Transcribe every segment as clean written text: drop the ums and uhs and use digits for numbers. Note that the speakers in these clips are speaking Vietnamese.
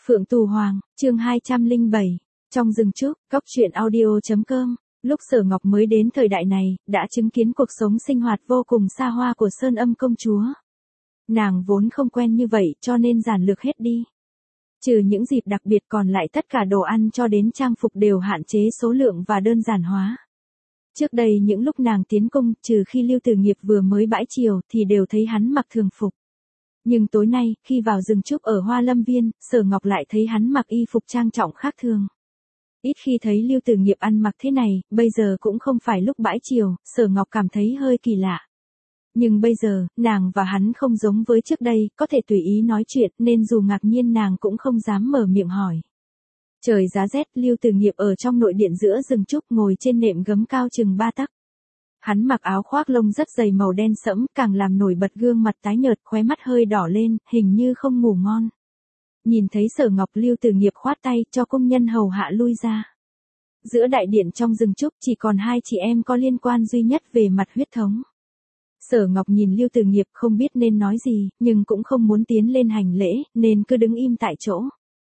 Phượng Tù Hoàng, chương 207. Trong rừng trúc, góc truyện audio.com. Lúc Sở Ngọc mới đến thời đại này, đã chứng kiến cuộc sống sinh hoạt vô cùng xa hoa của Sơn Âm công chúa. Nàng vốn không quen như vậy cho nên giản lược hết đi. Trừ những dịp đặc biệt còn lại tất cả đồ ăn cho đến trang phục đều hạn chế số lượng và đơn giản hóa. Trước đây những lúc nàng tiến cung, trừ khi Lưu Tử Nghiệp vừa mới bãi triều thì đều thấy hắn mặc thường phục. Nhưng tối nay, khi vào rừng trúc ở Hoa Lâm Viên, Sở Ngọc lại thấy hắn mặc y phục trang trọng khác thường. Ít khi thấy Lưu Tử Nghiệp ăn mặc thế này, bây giờ cũng không phải lúc bãi triều, Sở Ngọc cảm thấy hơi kỳ lạ. Nhưng bây giờ, nàng và hắn không giống với trước đây, có thể tùy ý nói chuyện nên dù ngạc nhiên nàng cũng không dám mở miệng hỏi. Trời giá rét, Lưu Tử Nghiệp ở trong nội điện giữa rừng trúc ngồi trên nệm gấm cao chừng 3 tấc. Hắn mặc áo khoác lông rất dày màu đen sẫm, càng làm nổi bật gương mặt tái nhợt, khóe mắt hơi đỏ lên, hình như không ngủ ngon. Nhìn thấy Sở Ngọc, Lưu Tử Nghiệp khoát tay cho công nhân hầu hạ lui ra. Giữa đại điện trong rừng trúc chỉ còn hai chị em có liên quan duy nhất về mặt huyết thống. Sở Ngọc nhìn Lưu Tử Nghiệp không biết nên nói gì, nhưng cũng không muốn tiến lên hành lễ, nên cứ đứng im tại chỗ.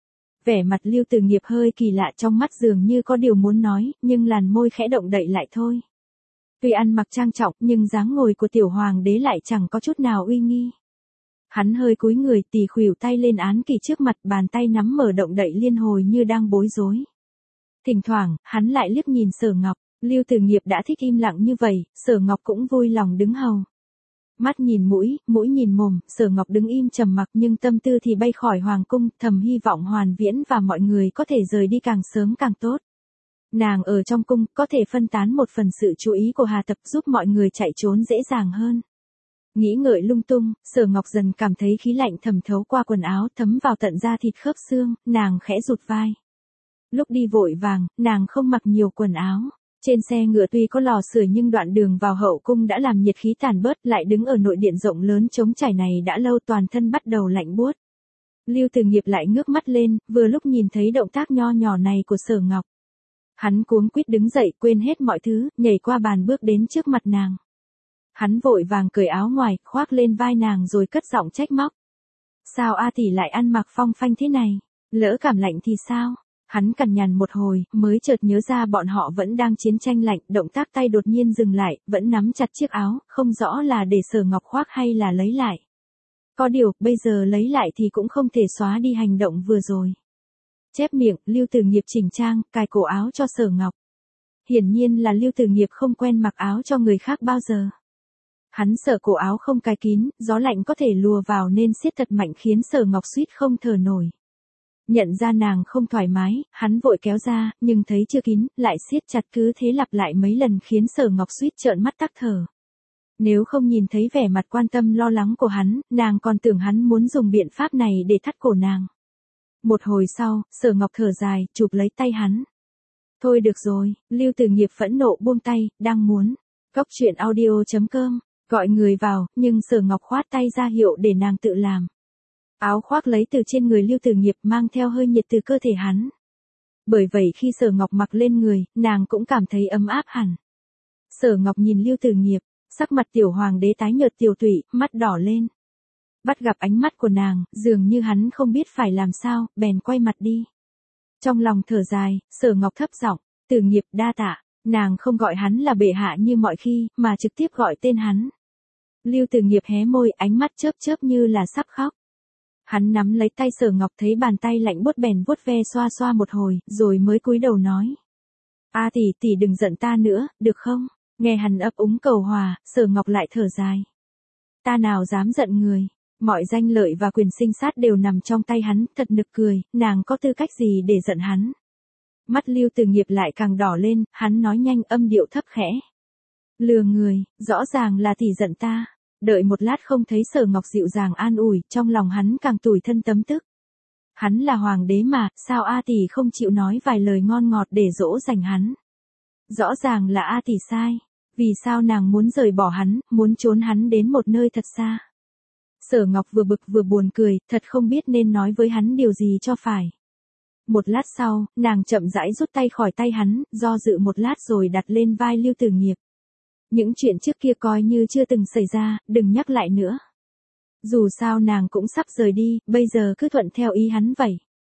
Vẻ mặt Lưu Tử Nghiệp hơi kỳ lạ, trong mắt dường như có điều muốn nói, nhưng làn môi khẽ động đậy lại thôi. Tuy ăn mặc trang trọng, nhưng dáng ngồi của tiểu hoàng đế lại chẳng có chút nào uy nghi. Hắn hơi cúi người, tì khuỷu tay lên án kỷ trước mặt, bàn tay nắm mở động đậy liên hồi như đang bối rối. Thỉnh thoảng, hắn lại liếc nhìn Sở Ngọc, Lưu Tử Nghiệp đã thích im lặng như vậy, Sở Ngọc cũng vui lòng đứng hầu. Mắt nhìn mũi, mũi nhìn mồm, Sở Ngọc đứng im trầm mặc nhưng tâm tư thì bay khỏi hoàng cung, thầm hy vọng Hoàn Viễn và mọi người có thể rời đi càng sớm càng tốt. Nàng ở trong cung, có thể phân tán một phần sự chú ý của Hà Tập giúp mọi người chạy trốn dễ dàng hơn. Nghĩ ngợi lung tung, Sở Ngọc dần cảm thấy khí lạnh thẩm thấu qua quần áo thấm vào tận da thịt khớp xương, nàng khẽ rụt vai. Lúc đi vội vàng, nàng không mặc nhiều quần áo. Trên xe ngựa tuy có lò sưởi nhưng đoạn đường vào hậu cung đã làm nhiệt khí tàn bớt, lại đứng ở nội điện rộng lớn trống trải này đã lâu, toàn thân bắt đầu lạnh buốt. Lưu Tử Nghiệp lại ngước mắt lên, vừa lúc nhìn thấy động tác nho nhỏ này của Sở Ngọc. Hắn cuống quýt đứng dậy, quên hết mọi thứ, nhảy qua bàn bước đến trước mặt nàng. Hắn vội vàng cởi áo ngoài, khoác lên vai nàng rồi cất giọng trách móc. Sao A tỷ lại ăn mặc phong phanh thế này? Lỡ cảm lạnh thì sao? Hắn cằn nhằn một hồi, mới chợt nhớ ra bọn họ vẫn đang chiến tranh lạnh, động tác tay đột nhiên dừng lại, vẫn nắm chặt chiếc áo, không rõ là để Sở Ngọc khoác hay là lấy lại. Có điều, bây giờ lấy lại thì cũng không thể xóa đi hành động vừa rồi. Chép miệng, Lưu Tử Nghiệp chỉnh trang, cài cổ áo cho Sở Ngọc. Hiển nhiên là Lưu Tử Nghiệp không quen mặc áo cho người khác bao giờ. Hắn sợ cổ áo không cài kín, gió lạnh có thể lùa vào nên siết thật mạnh khiến Sở Ngọc suýt không thở nổi. Nhận ra nàng không thoải mái, hắn vội kéo ra, nhưng thấy chưa kín, lại siết chặt, cứ thế lặp lại mấy lần khiến Sở Ngọc suýt trợn mắt tắc thở. Nếu không nhìn thấy vẻ mặt quan tâm lo lắng của hắn, nàng còn tưởng hắn muốn dùng biện pháp này để thắt cổ nàng. Một hồi sau, Sở Ngọc thở dài, chụp lấy tay hắn. Thôi được rồi, Lưu Tử Nghiệp phẫn nộ buông tay, đang muốn. Góc truyện audio.com, gọi người vào, nhưng Sở Ngọc khoát tay ra hiệu để nàng tự làm. Áo khoác lấy từ trên người Lưu Tử Nghiệp mang theo hơi nhiệt từ cơ thể hắn. Bởi vậy khi Sở Ngọc mặc lên người, nàng cũng cảm thấy ấm áp hẳn. Sở Ngọc nhìn Lưu Tử Nghiệp, sắc mặt tiểu hoàng đế tái nhợt tiểu tụy, mắt đỏ lên. Bắt gặp ánh mắt của nàng, dường như hắn không biết phải làm sao, bèn quay mặt đi. Trong lòng thở dài, Sở Ngọc thấp giọng, Tử Nghiệp đa tạ, nàng không gọi hắn là bệ hạ như mọi khi, mà trực tiếp gọi tên hắn. Lưu Tử Nghiệp hé môi, ánh mắt chớp chớp như là sắp khóc. Hắn nắm lấy tay Sở Ngọc, thấy bàn tay lạnh buốt bèn vuốt ve xoa xoa một hồi, rồi mới cúi đầu nói. A tỷ tỷ đừng giận ta nữa, được không? Nghe hắn ấp úng cầu hòa, Sở Ngọc lại thở dài. Ta nào dám giận người, mọi danh lợi và quyền sinh sát đều nằm trong tay hắn, thật nực cười, nàng có tư cách gì để giận hắn? Mắt Lưu Tử Nghiệp lại càng đỏ lên, hắn nói nhanh, âm điệu thấp khẽ. Lừa người, rõ ràng là tỷ giận ta. Đợi một lát không thấy Sở Ngọc dịu dàng an ủi, trong lòng hắn càng tủi thân tấm tức. Hắn là hoàng đế mà, sao A tỷ không chịu nói vài lời ngon ngọt để dỗ dành hắn? Rõ ràng là A tỷ sai, vì sao nàng muốn rời bỏ hắn, muốn trốn hắn đến một nơi thật xa? Sở Ngọc vừa bực vừa buồn cười, thật không biết nên nói với hắn điều gì cho phải. Một lát sau, nàng chậm rãi rút tay khỏi tay hắn, do dự một lát rồi đặt lên vai Lưu Tử Nghiệp. Những chuyện trước kia coi như chưa từng xảy ra, đừng nhắc lại nữa. Dù sao nàng cũng sắp rời đi, bây giờ cứ thuận theo ý hắn vậy.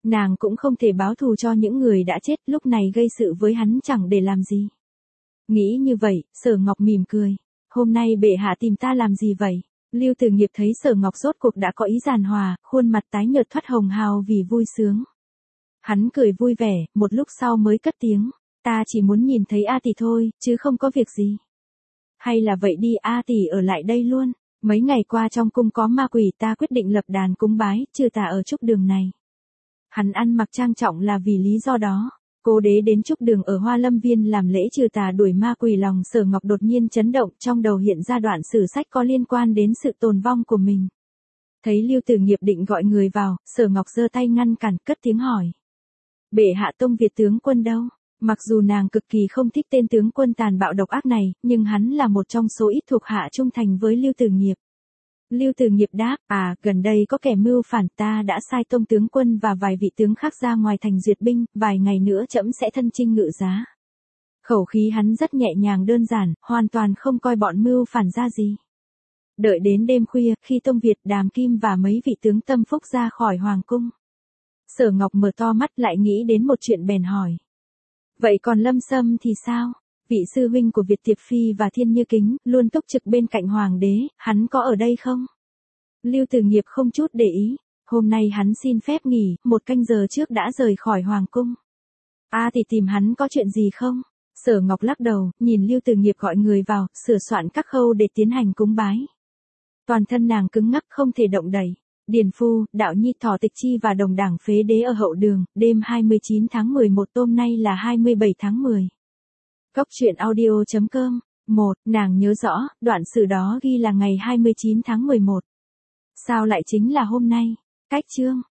Nàng cũng không thể báo thù cho những người đã chết, lúc này gây sự với hắn chẳng để làm gì. Nghĩ như vậy, Sở Ngọc mỉm cười. Hôm nay bệ hạ tìm ta làm gì vậy? Lưu Tử Nghiệp thấy Sở Ngọc rốt cuộc đã có ý giàn hòa, khuôn mặt tái nhợt thoát hồng hào vì vui sướng. Hắn cười vui vẻ, một lúc sau mới cất tiếng. Ta chỉ muốn nhìn thấy A tỷ thôi, chứ không có việc gì. Hay là vậy đi, A tỷ ở lại đây luôn. Mấy ngày qua trong cung có ma quỷ, ta quyết định lập đàn cúng bái, trừ tà ở Trúc Đường này. Hắn ăn mặc trang trọng là vì lý do đó. Cố đế đến Trúc Đường ở Hoa Lâm Viên làm lễ trừ tà đuổi ma quỷ, lòng Sở Ngọc đột nhiên chấn động, trong đầu hiện ra đoạn sử sách có liên quan đến sự tồn vong của mình. Thấy Lưu Tử Nghiệp định gọi người vào, Sở Ngọc giơ tay ngăn cản, cất tiếng hỏi. Bệ hạ Tông Việt tướng quân đâu? Mặc dù nàng cực kỳ không thích tên tướng quân tàn bạo độc ác này, nhưng hắn là một trong số ít thuộc hạ trung thành với Lưu Tử Nghiệp. Lưu Tử Nghiệp đáp, gần đây có kẻ mưu phản, ta đã sai Tông tướng quân và vài vị tướng khác ra ngoài thành duyệt binh, vài ngày nữa trẫm sẽ thân chinh ngự giá. Khẩu khí hắn rất nhẹ nhàng đơn giản, hoàn toàn không coi bọn mưu phản ra gì. Đợi đến đêm khuya, khi Tông Việt, Đàm Kim và mấy vị tướng tâm phúc ra khỏi hoàng cung, Sở Ngọc mở to mắt lại nghĩ đến một chuyện bèn hỏi. Vậy còn Lâm Sâm thì sao? Vị sư huynh của Việt Tiệp Phi và Thiên Như Kính, luôn túc trực bên cạnh hoàng đế, hắn có ở đây không? Lưu Tử Nghiệp không chút để ý. Hôm nay hắn xin phép nghỉ, 1 canh giờ trước đã rời khỏi hoàng cung. Thì tìm hắn có chuyện gì không? Sở Ngọc lắc đầu, nhìn Lưu Tử Nghiệp gọi người vào, sửa soạn các khâu để tiến hành cúng bái. Toàn thân nàng cứng ngắc không thể động đậy. Điền Phu, Đạo Nhi, Thỏ Tịch Chi và đồng đảng Phế Đế ở hậu đường, đêm 29 tháng 11, hôm nay là 27 tháng 10. Góc truyện audio.com. 1. Nàng nhớ rõ, đoạn sử đó ghi là ngày 29 tháng 11. Sao lại chính là hôm nay? Cách chương.